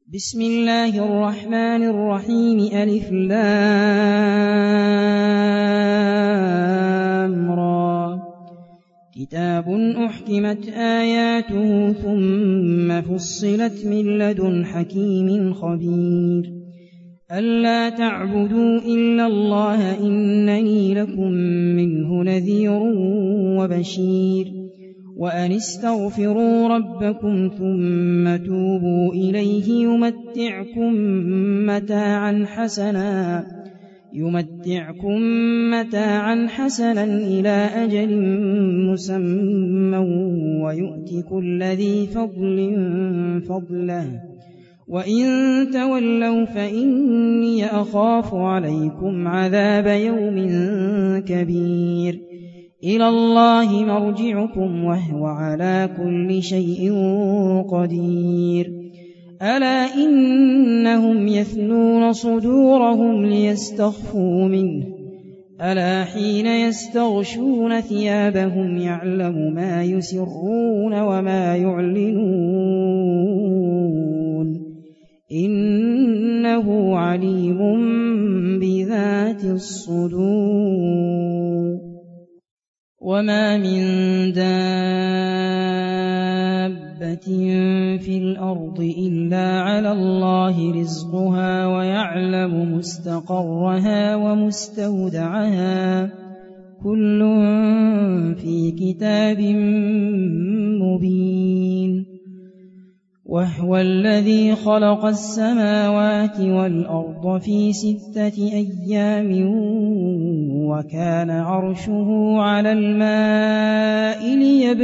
بسم الله الرحمن الرحيم ألف لام را كتاب أحكمت آياته ثم فصلت من لدن حكيم خبير ألا تعبدوا إلا الله إنني لكم منه نذير وبشير وأن استغفروا ربكم ثم توبوا إليه يمتعكم متاعا حسنا إلى أجل مسمى ويؤت كل ذي فضل فضله وإن تولوا فإني أخاف عليكم عذاب يوم كبير إلى الله مرجعكم وهو على كل شيء قدير ألا إنهم يثنون صدورهم ليستخفوا منه ألا حين يستغشون ثيابهم يعلم ما يسرون وما يعلنون إنه عليم بذات الصدور وما من دابة في الأرض إلا على الله رزقها ويعلم مستقرها ومستودعها كل في كتاب مبين وهو الذي خلق السماوات والأرض في 6 أيام وكان عرشه على الماء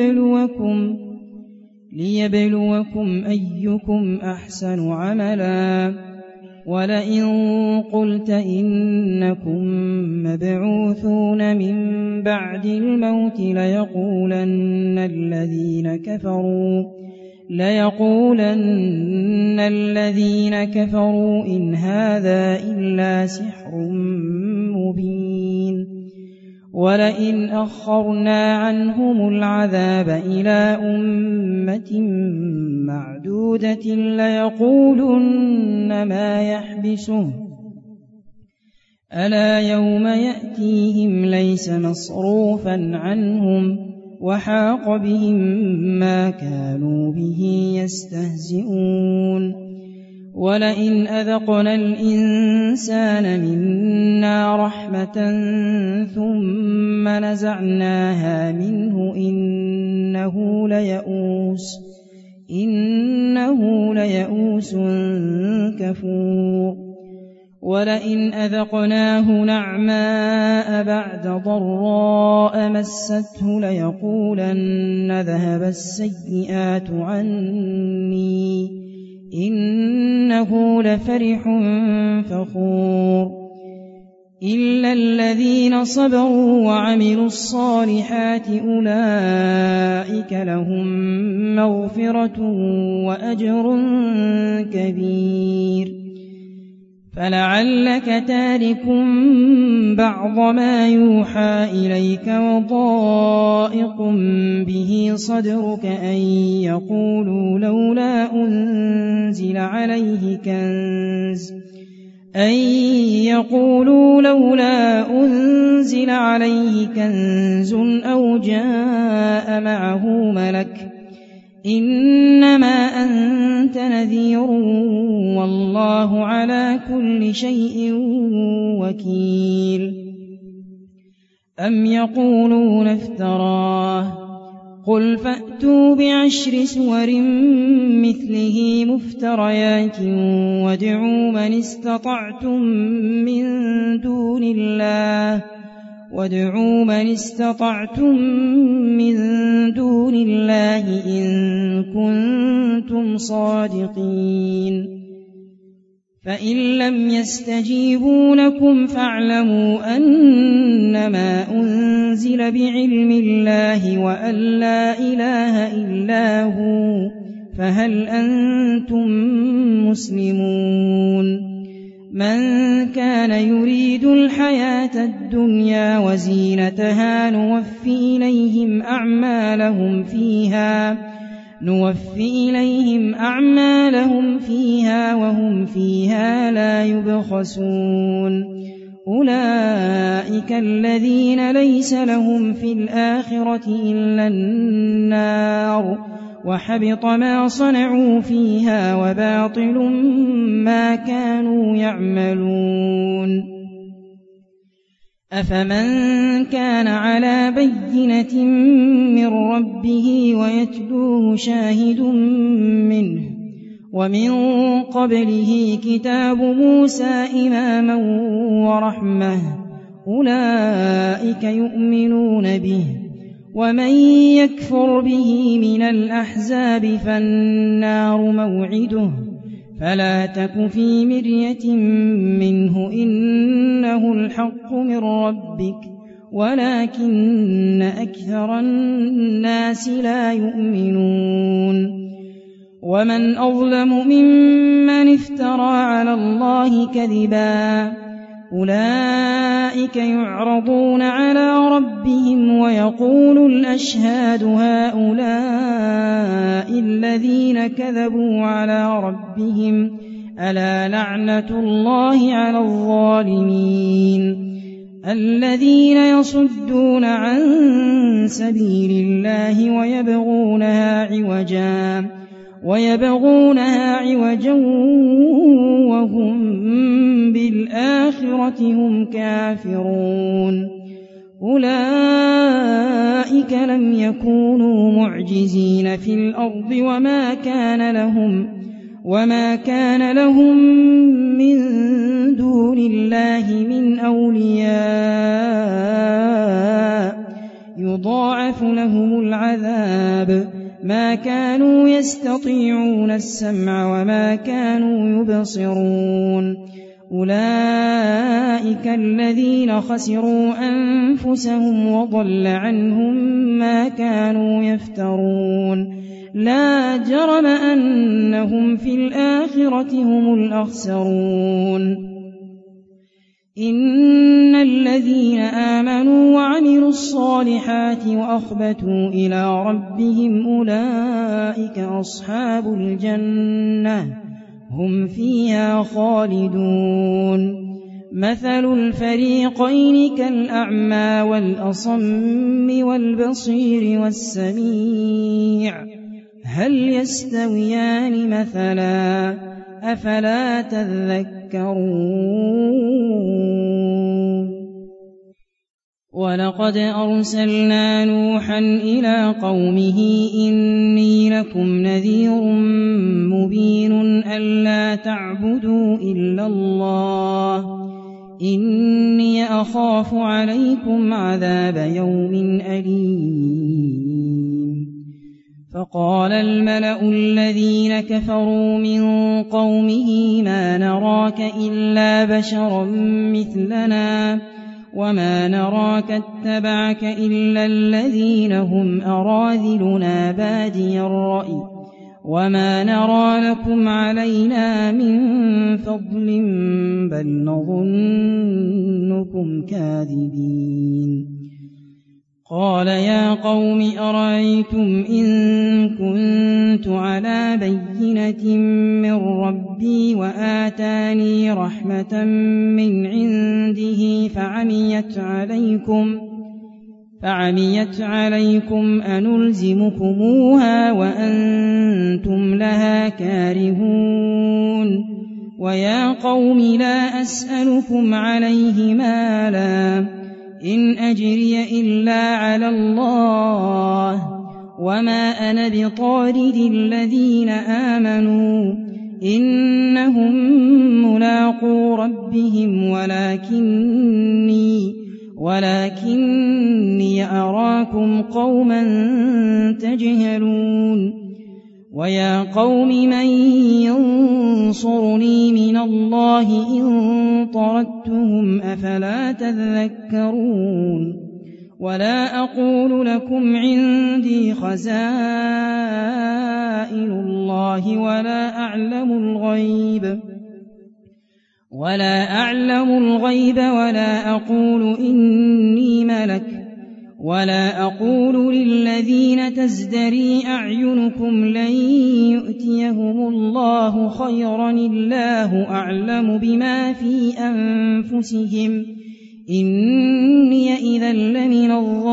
ليبلوكم أيكم أحسن عملا ولئن قلت إنكم مبعوثون من بعد الموت ليقولن الذين كفروا إن هذا إلا سحر مبين ولئن أخرنا عنهم العذاب إلى أمة معدودة ليقولن ما يحبسه ألا يوم يأتيهم ليس مصروفا عنهم وحاق بهم ما كانوا به يستهزئون ولئن أذقنا الإنسان منا رحمة ثم نزعناها منه إنه ليئوس كفور ولئن أذقناه نعماء بعد ضراء مسته ليقولن ذهب السيئات عني إنه لفرح فخور إلا الذين صبروا وعملوا الصالحات أولئك لهم مغفرة وأجر كبير فلعلك تارك بعض ما يوحى إليك وضائق به صدرك أن يقولوا لولا أنزل عليه كنز أو جاء معه ملك إنما أنت نذير والله على كل شيء وكيل أم يقولون افتراه قل فأتوا بعشر سور مثله مفتريات وادعوا من استطعتم من دون الله إن كنتم صادقين فإن لم يستجيبوا لكم فاعلموا أنما أنزل بعلم الله وأن لا إله إلا هو فهل أنتم مسلمون من كان يريد الحياة الدنيا وزينتها نوفي إليهم أعمالهم فيها يبخسون أولئك الذين ليس لهم في الآخرة إلا النار وحبط ما صنعوا فيها وباطل ما كانوا يعملون أفمن كان على بينة من ربه ويتلوه شاهد منه ومن قبله كتاب موسى إماما ورحمة أولئك يؤمنون به ومن يكفر به من الأحزاب فالنار موعده فلا تك في مرية منه إنه الحق من ربك ولكن أكثر الناس لا يؤمنون ومن أظلم ممن افترى على الله كذبا أولئك يعرضون على ربهم ويقول الأشهاد هؤلاء الذين كذبوا على ربهم ألا لعنة الله على الظالمين الذين يصدون عن سبيل الله ويبغونها عوجا وهم بالآخرة هم كافرون أولئك لم يكونوا معجزين في الأرض وما كان لهم من دون الله من أولياء يضاعف لهم العذاب ما كانوا يستطيعون السمع وما كانوا يبصرون أولئك الذين خسروا أنفسهم وضل عنهم ما كانوا يفترون لا جرم أنهم في الآخرة هم الأخسرون إن الذين آمنوا وعملوا الصالحات وأخبتوا إلى ربهم أولئك أصحاب الجنة هم فيها خالدون مثل الفريقين كالأعمى والأصم والبصير والسميع هل يستويان مثلا أفلا تذكرون ولقد أرسلنا نوحا إلى قومه إني لكم نذير مبين ألا تعبدوا إلا الله إني أخاف عليكم عذاب يوم أليم فقال الملأ الذين كفروا من قومه ما نراك إلا بشرا مثلنا وما نراك اتبعك إلا الذين هم أراذلنا بادي الرأي وما نرى لكم علينا من فضل بل نظنكم كاذبين قال يا قوم أرأيتم إن كنت على بينة من ربي وآتاني رحمة من عنده فعميت عليكم أنلزمكموها وأنتم لها كارهون ويا قوم لا أسألكم عليه مالا إن أجري إلا على الله وما أنا بطارد الذين آمنوا إنهم ملاقو ربهم ولكني أراكم قوما تجهلون ويا قوم من ينصرني من الله إن طردتهم أفلا تذكرون ولا أقول لكم عندي خزائن الله ولا أعلم الغيب ولا أقول إني ملك ولا أقول للذين تزدري أعينكم لن يؤتيهم الله خيرا الله أعلم بما في أنفسهم إني إذا لمن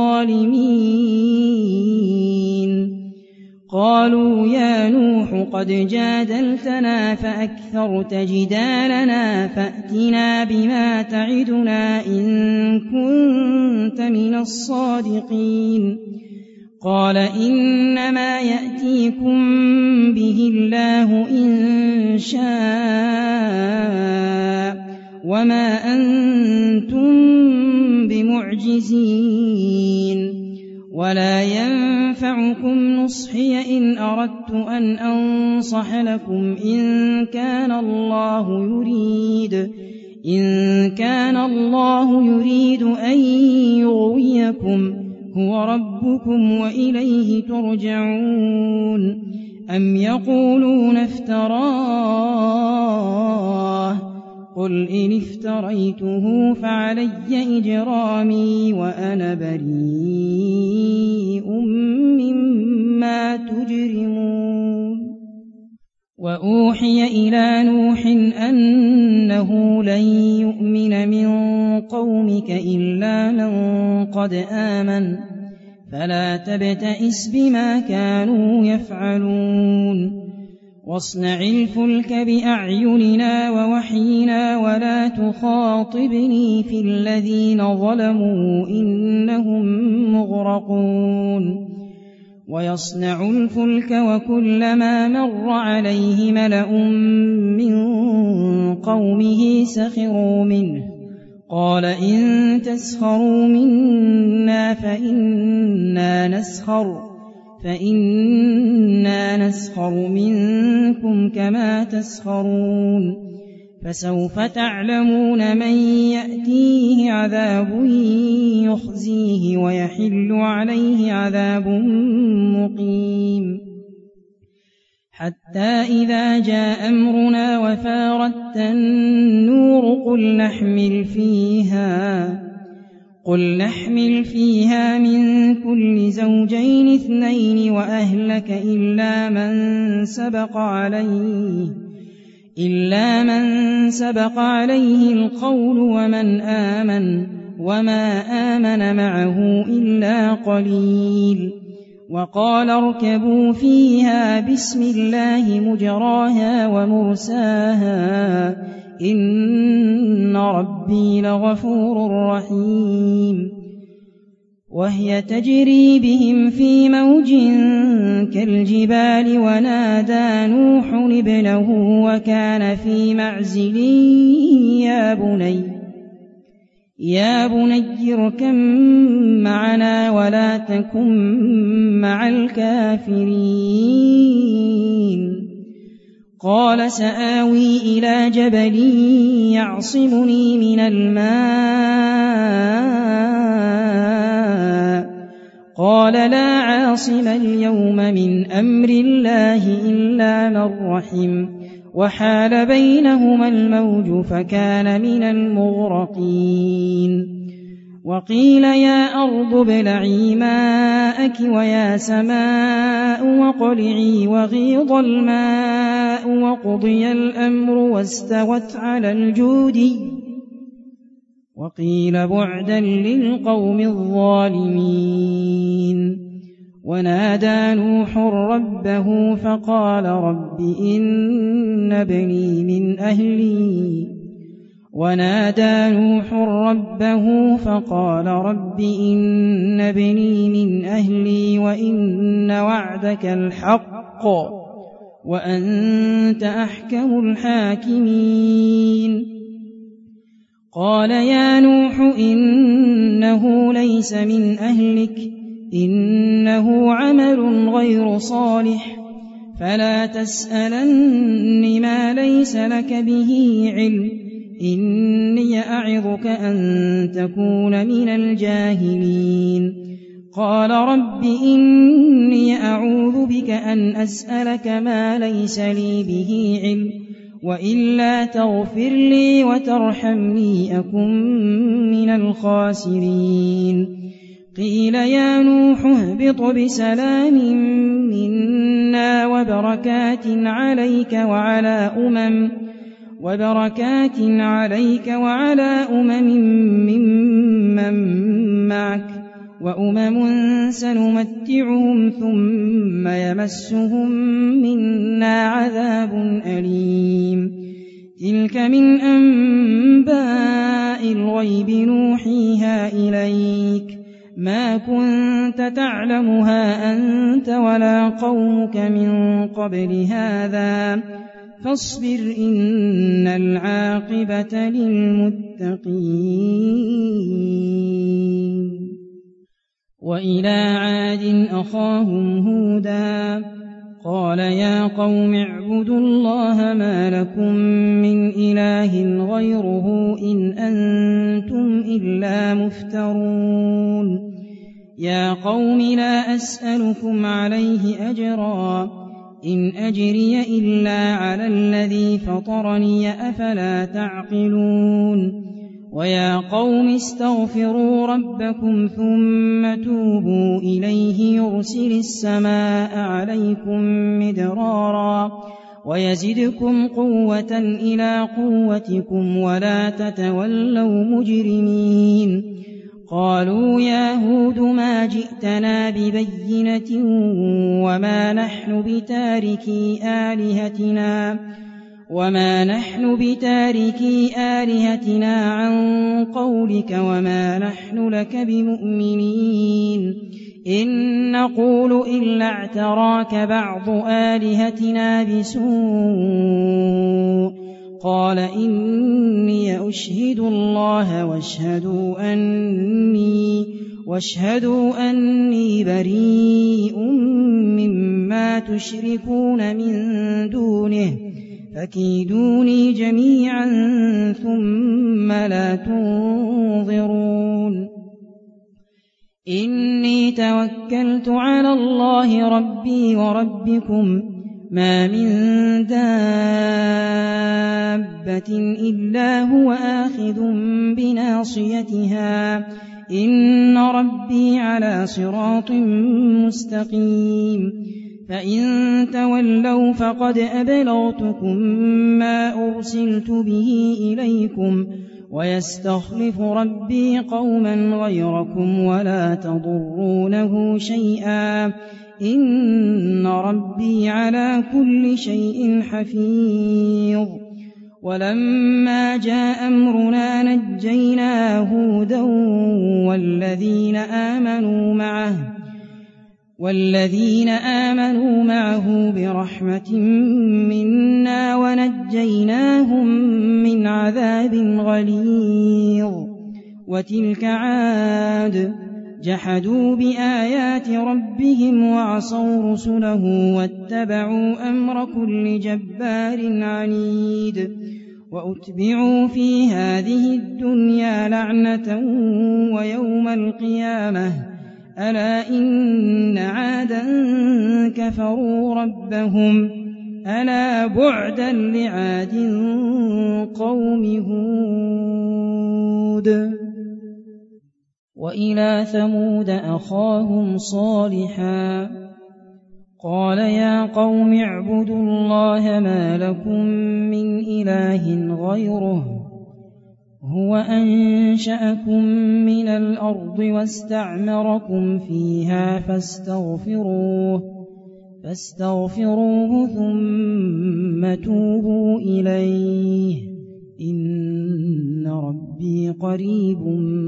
الظالمين. قالوا يا نوح قد جادلتنا فأكثرت جدالنا فأتنا بما تعدنا إن كنت من الصادقين. قال إنما يأتيكم به الله إن شاء وما أنتم بمعجزين ولا ينفعكم نصحي إن أردت أن أنصح لكم إن كان الله يريد أن يغويكم هو ربكم وإليه ترجعون. أم يقولون افتراه قل إن افتريته فعلي إجرامي وأنا بريء مما تجرمون. وأوحي إلى نوح أنه لن يؤمن من قومك إلا من قد آمن فلا تبتئس بما كانوا يفعلون. واصنع الفلك بأعيننا ووحينا ولا تخاطبني في الذين ظلموا إنهم مغرقون. ويصنع الفلك وكلما مر عليه ملأ من قومه سخروا منه قال إن تسخروا منا فإنا نسخر منكم كما تسخرون. فسوف تعلمون من يأتيه عذاب يخزيه ويحل عليه عذاب مقيم. حتى إذا جاء أمرنا وفارت النور قل نحمل فيها من كل زوجين 2 وأهلك إلا من سبق عليه القول ومن آمن وما آمن معه إلا قليل. وقال اركبوا فيها بسم الله مجراها ومرساها إن ربي لغفور رحيم. وهي تجري بهم في موج كالجبال ونادى نوح ابنه وكان في معزل يا بني اركب معنا ولا تكن مع الكافرين. قال سآوي إلى جبل يعصمني من الماء قال لا عاصم اليوم من أمر الله إلا من رحم وحال بينهما الموج فكان من المغرقين. وقيل يا أرض ابلعي ماءك ويا سماء واقلعي وغيض الماء وقضي الأمر واستوت على الجود وقيل بعدا للقوم الظالمين. ونادى نوح ربه فقال رب إن ابني من أهلي وإن وعدك الحق وأنت أحكم الحاكمين. قال يا نوح إنه ليس من أهلك إنه عمل غير صالح فلا تسألن ما ليس لك به علم إني أعظك أن تكون من الجاهلين. قال رب إني أعوذ بك أن أسألك ما ليس لي به علم وإلا تغفر لي وترحمني أكن من الخاسرين. قيل يا نوح اهبط بسلام منا وبركات عليك وعلى ممن معك وأمم سنمتعهم ثم يمسهم منا عذاب أليم تلك من أنباء الغيب نوحيها إليك ما كنت تعلمها أنت ولا قومك من قبل هذا فاصبر إن العاقبة للمتقين وإلى عاد أخاهم هودا قال يا قوم اعبدوا الله ما لكم من إله غيره إن أنتم إلا مفترون يا قوم لا أسألكم عليه أجرا إن أجري إلا على الذي فطرني أفلا تعقلون ويا قوم استغفروا ربكم ثم توبوا إليه يرسل السماء عليكم مدرارا ويزدكم قوة إلى قوتكم ولا تتولوا مجرمين قالوا يا هود ما جئتنا ببينة وما نحن بتاركي آلهتنا عن قولك وما نحن لك بمؤمنين إن نقول إلا اعتراك بعض آلهتنا بسوء قال إني أشهد الله واشهدوا أني بريء مما تشركون من دونه فكيدوني جميعا ثم لا تنظرون إني توكلت على الله ربي وربكم ما من دابة إلا هو آخذ بناصيتها إن ربي على صراط مستقيم فإن تولوا فقد أبلغتكم ما أرسلت به إليكم ويستخلف ربي قوما غيركم ولا تضرونه شيئا إن ربي على كل شيء حفيظ ولما جاء أمرنا نجينا هودا والذين آمنوا معه برحمة منا ونجيناهم من عذاب غليظ وتلك عاد جحدوا بآيات ربهم وعصوا رسله واتبعوا أمر كل جبار عنيد وأتبعوا في هذه الدنيا لعنة ويوم القيامة ألا إن عادا كفروا ربهم ألا بعدا لعاد قوم هود وإلى ثمود أخاهم صالحا قال يا قوم اعبدوا الله ما لكم من إله غيره هو أنشأكم من الأرض واستعمركم فيها فاستغفروه ثم توبوا إليه إن ربي قريب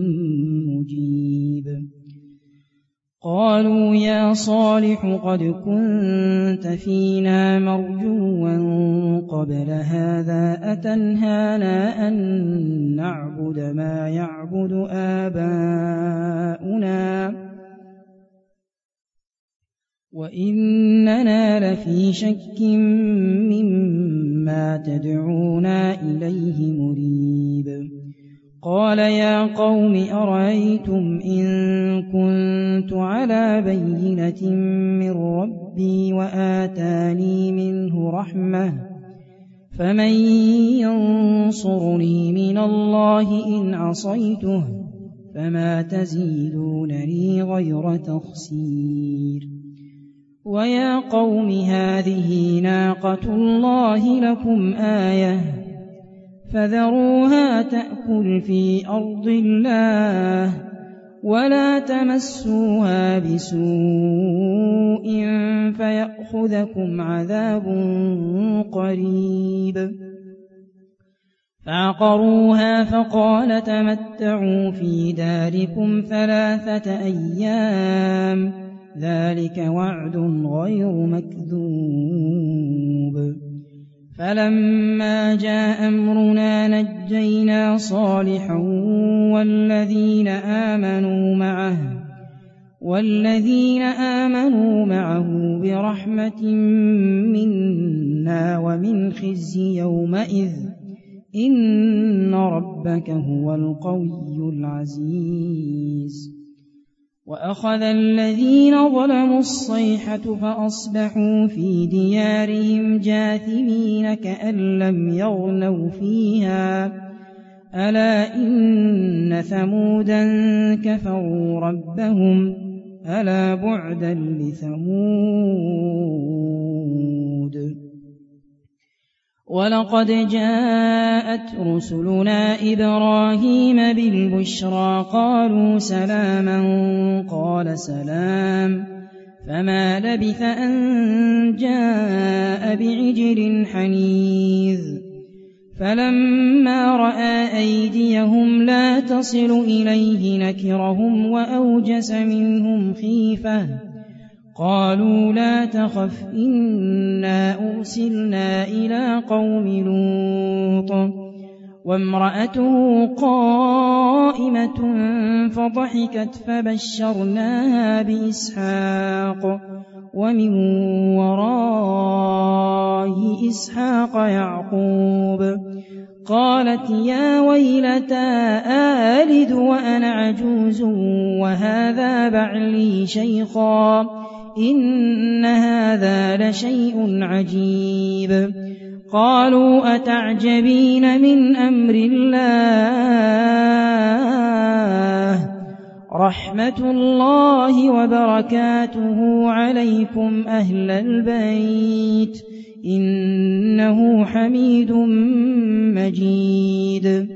مجيب قالوا يا صالح قد كنت فينا مرجوا قبل هذا أتنهانا أن نعبد ما يعبد آباؤنا وإننا لفي شك مما تدعونا إليه مريب قال يا قوم أرأيتم إن كنت على بينة من ربي وآتاني منه رحمة فمن ينصرني من الله إن عصيته فما تزيدونني غير تخسير. ويا قوم هذه ناقة الله لكم آية فذروها تأكل في أرض الله ولا تمسوها بسوء فيأخذكم عذاب قريب. فعقروها فقال تمتعوا في داركم 3 أيام ذلك وعد غير مكذوب. فلما جاء أمرنا نجينا صالحا والذين آمنوا معه برحمة منا ومن خزي يومئذ إن ربك هو القوي العزيز. وأخذ الذين ظلموا الصيحة فأصبحوا في ديارهم جاثمين كأن لم يغنوا فيها ألا إن ثمودا كفروا ربهم ألا بعدا لثمود. ولقد جاءت رسلنا إبراهيم بالبشرى قالوا سلاما قال سلام فما لبث أن جاء بعجل حنيذ. فلما رأى أيديهم لا تصل إليه نكرهم وأوجس منهم خيفة قالوا لا تخف إنا أرسلنا إلى قوم لوط وامرأته قائمة فضحكت فبشرناها بإسحاق ومن وراء إسحاق يعقوب. قالت يا ويلتى آلد وأنا عجوز وهذا بعلي شيخا إن هذا لشيء عجيب. قالوا أتعجبين من أمر الله رحمة الله وبركاته عليكم أهل البيت إنه حميد مجيد.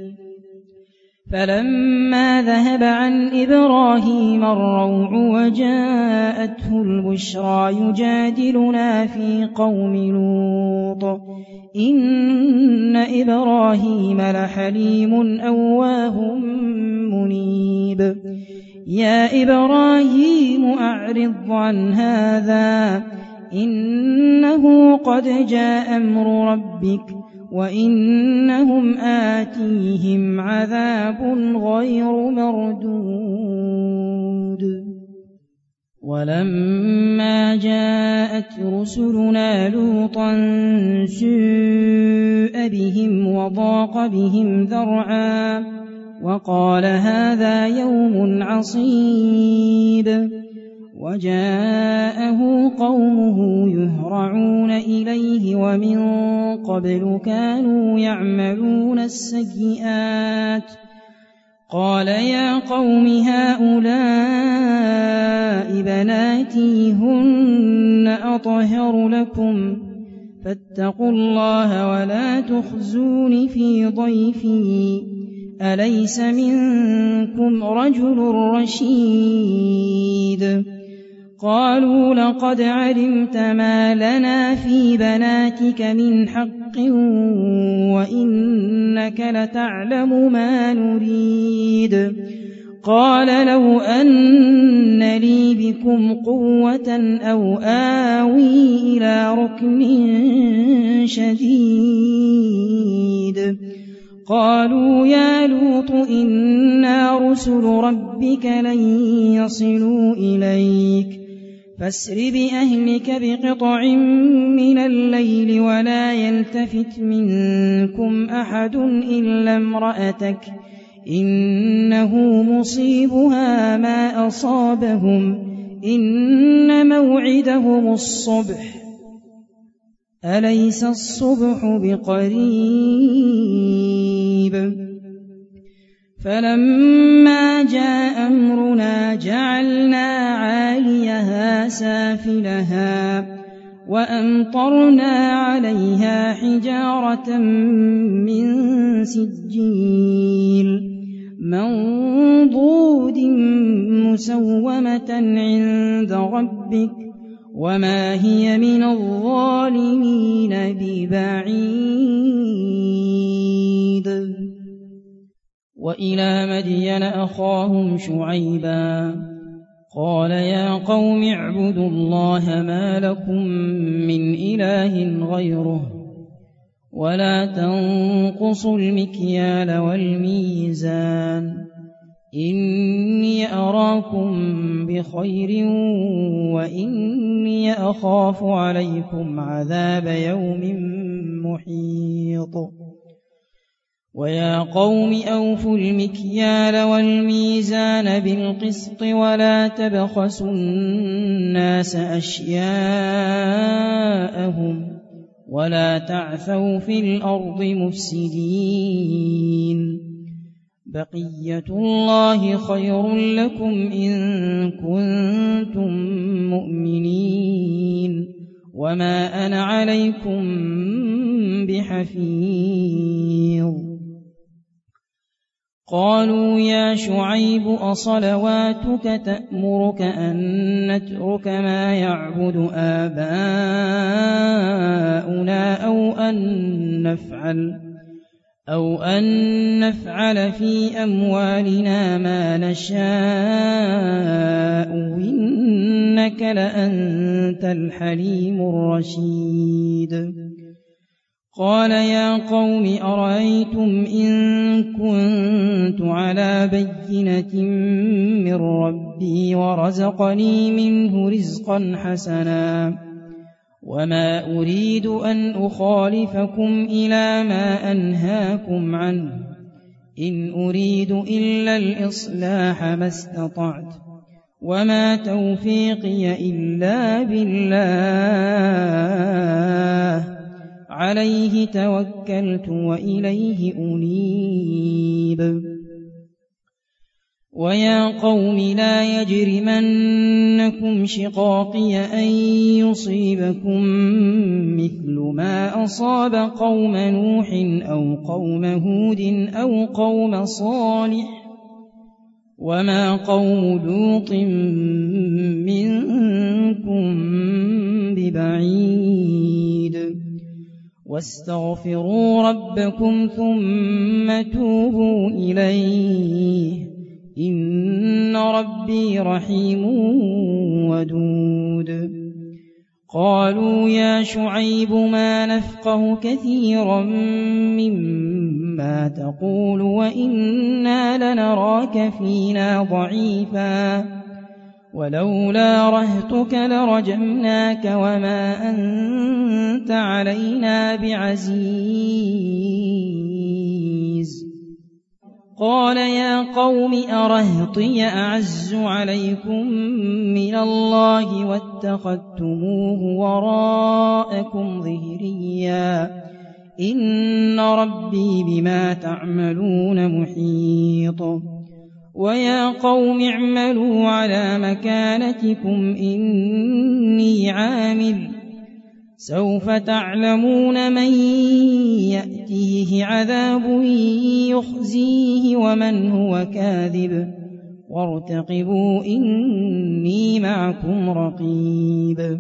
فلما ذهب عن إبراهيم الروع وجاءته البشرى يجادلنا في قوم لوط إن إبراهيم لحليم أواه منيب. يا إبراهيم أعرض عن هذا إنه قد جاء أمر ربك وإنهم آتيهم عذاب غير مردود. ولما جاءت رسلنا لوطا سيء بهم وضاق بهم ذرعا وقال هذا يوم عصيب. وجاءه قومه يهرعون إليه ومن قبل كانوا يعملون السيئات. قال يا قوم هؤلاء بناتي هن أطهر لكم فاتقوا الله ولا تخزون في ضيفي أليس منكم رجل رشيد. قالوا لقد علمت ما لنا في بناتك من حق وإنك لتعلم ما نريد. قال لو أن لي بكم قوة أو آوي إلى ركن شديد. قالوا يا لوط إنا رسل ربك لن يصلوا إليك فاسر بأهلك بقطع من الليل ولا يلتفت منكم أحد إلا امرأتك إنه مصيبها ما أصابهم إن موعدهم الصبح أليس الصبح بقريب. فلما جاء أمرنا جعلنا عاليها سافلها وأمطرنا عليها حجارة من سجيل منضود مسومة عند ربك وما هي من الظالمين ببعيد. وإلى مدين أخاهم شعيبا قال يا قوم اعبدوا الله ما لكم من إله غيره ولا تنقصوا المكيال والميزان إني أراكم بخير وإني أخاف عليكم عذاب يوم محيط. ويا قوم أوفوا المكيال والميزان بالقسط ولا تبخسوا الناس أشياءهم ولا تعثوا في الأرض مفسدين بقية الله خير لكم إن كنتم مؤمنين وما أنا عليكم بحفيظ. قالوا يا شعيب أصلواتك تأمرك أن نترك ما يعبد آباؤنا أو أن نفعل في أموالنا ما نشاء إنك لأنت الحليم الرشيد. قال يا قوم أرأيتم إن كنت على بينة من ربي ورزقني منه رزقا حسنا وما أريد أن أخالفكم إلى ما أنهاكم عنه إن أريد إلا الإصلاح ما استطعت وما توفيقي إلا بالله عليه توكلت وإليه أنيب. ويا قوم لا يجرمنكم شقاقي أن يصيبكم مثل ما أصاب قوم نوح أو قوم هود أو قوم صالح وما قوم لوط منكم ببعيد واستغفروا ربكم ثم توبوا إليه إن ربي رحيم ودود. قالوا يا شعيب ما نفقه كثيرا مما تقول وإنا لنراك فينا ضعيفا ولولا رهتك لرجمناك وما أنت علينا بعزيز. قال يا قوم أرهطي أعز عليكم من الله واتخذتموه وراءكم ظهريا إن ربي بما تعملون محيط. ويا قوم اعملوا على مكانتكم إني عامل سوف تعلمون من يأتيه عذاب يخزيه ومن هو كاذب وارتقبوا إني معكم رقيب.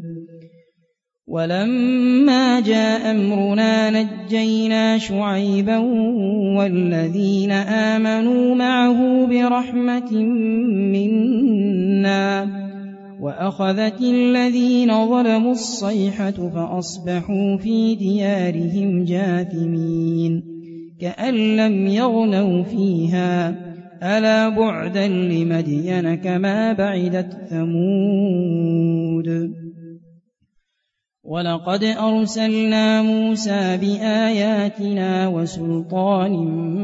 ولما جاء أمرنا نجينا شعيبا والذين آمنوا معه برحمة منا وأخذت الذين ظلموا الصيحة فأصبحوا في ديارهم جاثمين كأن لم يغنوا فيها ألا بعدا لمدين كما بعدت ثمود. ولقد أرسلنا موسى بآياتنا وسلطان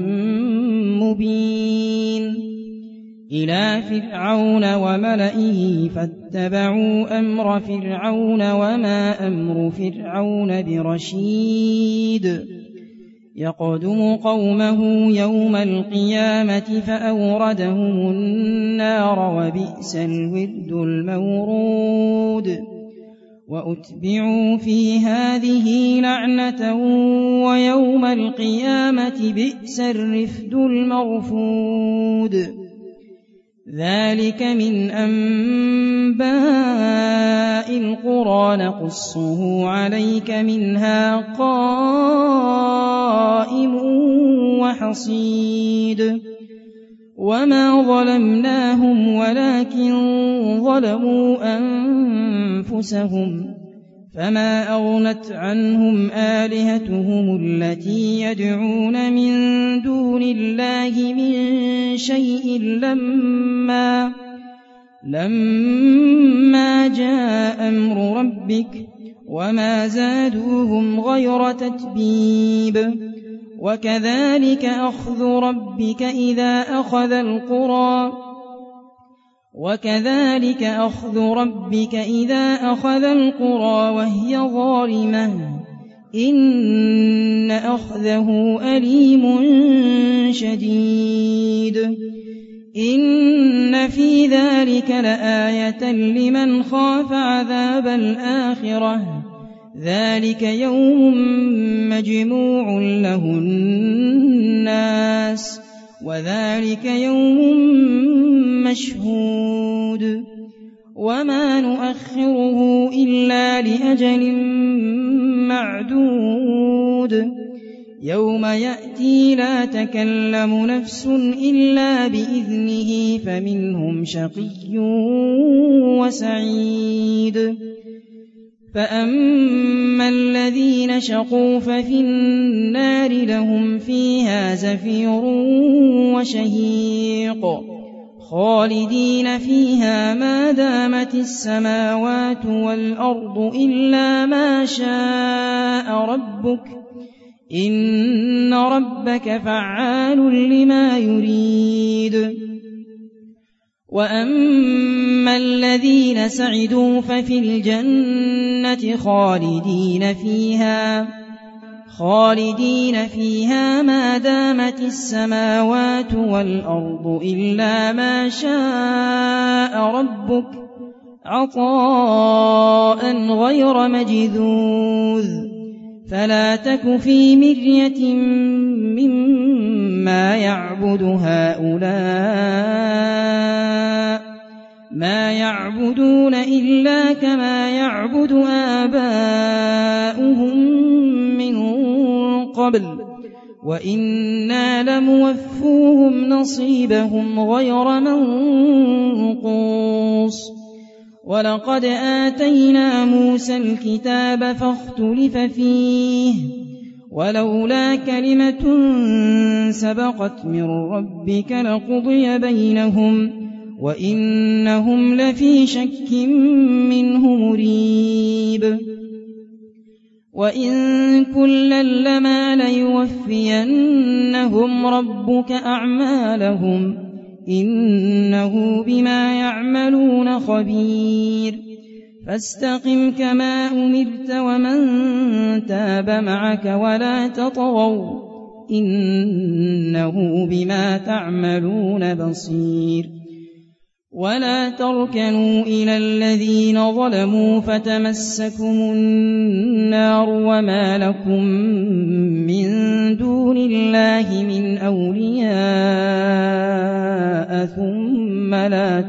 مبين إلى فرعون وملئه فاتبعوا أمر فرعون وما أمر فرعون برشيد يقدم قومه يوم القيامة فأوردهم النار وبئس الورد المورود وأتبعوا في هذه لعنة ويوم القيامة بئس الرفد المرفود ذلك من أنباء القرى نقصه عليك منها قائم وحصيد وما ظلمناهم ولكن ظلموا أنفسهم فما أغنت عنهم آلهتهم التي يدعون من دون الله من شيء لما جاء أمر ربك وما زادوهم غير تتبيب وكذلك أخذ ربك إذا أخذ القرى وهي ظالمة إن أخذه أليم شديد إن في ذلك لآية لمن خاف عذاب الآخرة ذلك يوم مجموع له الناس وذلك يوم مشهود وما نؤخره إلا لأجل معدود يوم يأتي لا تكلم نفس إلا بإذنه فمنهم شقي وسعيد فأما الذين شقوا ففي النار لهم فيها زفير وشهيق خالدين فيها ما دامت السماوات والأرض إلا ما شاء ربك إن ربك فعال لما يريد وأما الذين سعدوا ففي الجنة خالدين فيها ما دامت السماوات والأرض إلا ما شاء ربك عطاء غير مجذوذ فلا تك في مرية مما يعبد هؤلاء ما يعبدون إلا كما يعبد آباؤهم من قبل وإنا لموفوهم نصيبهم غير منقوص ولقد آتينا موسى الكتاب فاختلف فيه ولولا كلمة سبقت من ربك لقضي بينهم وإنهم لفي شك منه مريب وإن كلا لما ليوفينهم ربك أعمالهم إنه بما يعملون خبير فاستقم كما أمرت ومن تاب معك ولا تطغوا إنه بما تعملون بصير ولا تركنوا إلى الذين ظلموا فتمسكم النار وما لكم من دون الله من أولياء ثم لا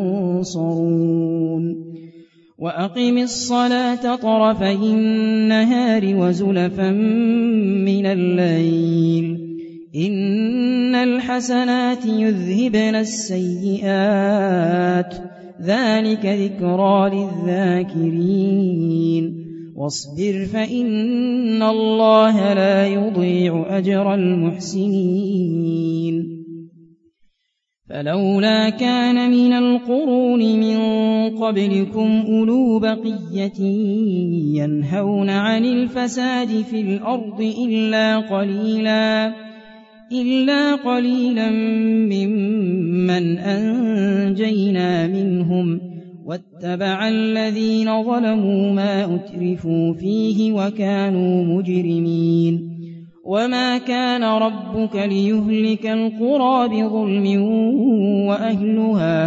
تنصرون وأقم الصلاة طرفي النهار وزلفا من الليل إن الحسنات يذهبن السيئات ذلك ذكرى للذاكرين واصبر فإن الله لا يضيع أجر المحسنين فلولا كان من القرون من قبلكم أولو بقية ينهون عن الفساد في الأرض إلا قليلا ممن أنجينا منهم واتبع الذين ظلموا ما أترفوا فيه وكانوا مجرمين وما كان ربك ليهلك القرى بظلم وأهلها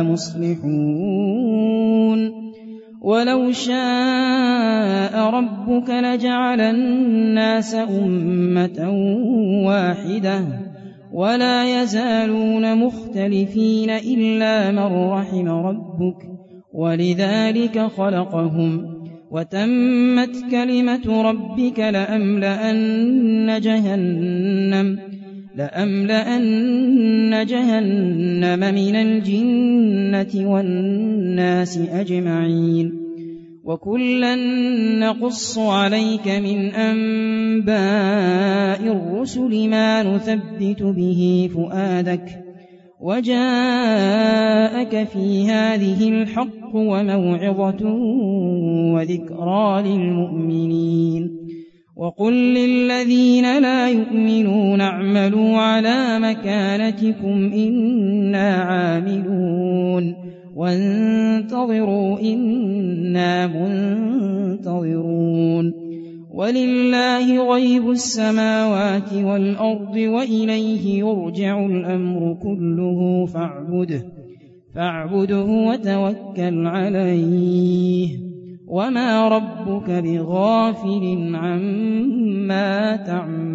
مصلحون ولو شاء ربك لجعل الناس أمة واحدة ولا يزالون مختلفين إلا من رحم ربك ولذلك خلقهم وتمت كلمة ربك لأملأن جهنم من الجنة والناس أجمعين وكلا نقص عليك من أنباء الرسل ما نثبت به فؤادك وجاءك في هذه الحق وموعظة وذكرى للمؤمنين وقل للذين لا يؤمنون اعملوا على مكانتكم إنا عاملون وانتظروا إنا منتظرون ولله غيب السماوات والأرض وإليه يرجع الأمر كله فاعبده وتوكل عليه وما ربك بغافل عما تعملون